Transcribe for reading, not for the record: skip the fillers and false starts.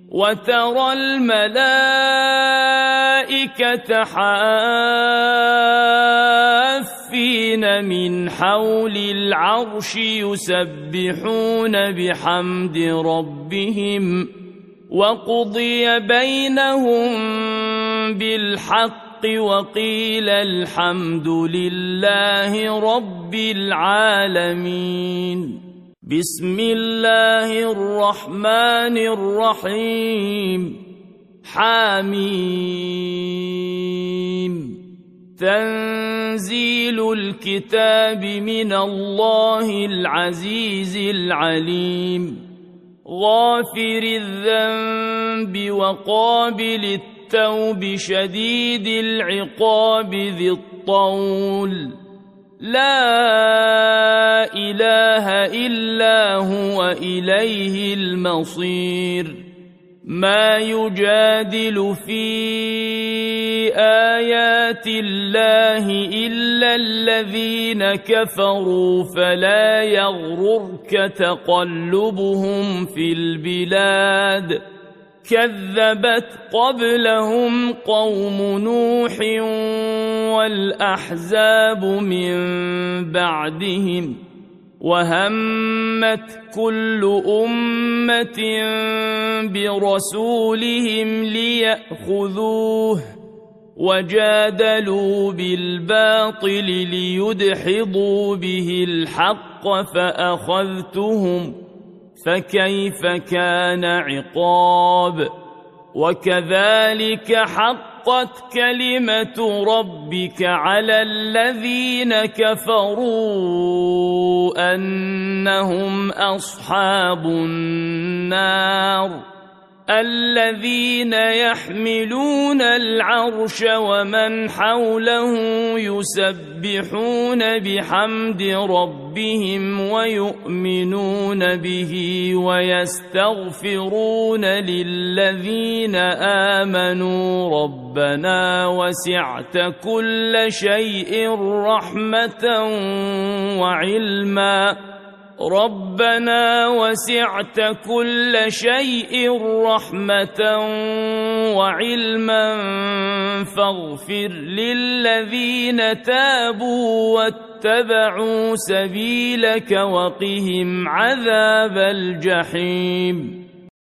وترى الملائكة حافين من حول العرش يسبحون بحمد ربهم وقضي بينهم بالحق وقيل الحمد لله رب العالمين. بسم الله الرحمن الرحيم. حميم. تنزيل الكتاب من الله العزيز العليم. غافر الذنب وقابل التوب شديد العقاب ذي الطول. لا إله إلا هو إليه المصير. ما يجادل في آيات الله إلا الذين كفروا فلا يغررك تقلبهم في البلاد. كذبت قبلهم قوم نوح والأحزاب من بعدهم وهمت كل أمة برسولهم ليأخذوه وجادلوا بالباطل ليدحضوا به الحق فأخذتهم فكيف كان عقاب. وكذلك حقت كلمة ربك على الذين كفروا أنهم أصحاب النار. الذين يحملون العرش ومن حوله يسبحون بحمد ربهم ويؤمنون به ويستغفرون للذين آمنوا ربنا وسعت كل شيء رحمة وعلما. ربنا وسعت كل شيء رحمة وعلما فاغفر للذين تابوا واتبعوا سبيلك وقهم عذاب الجحيم.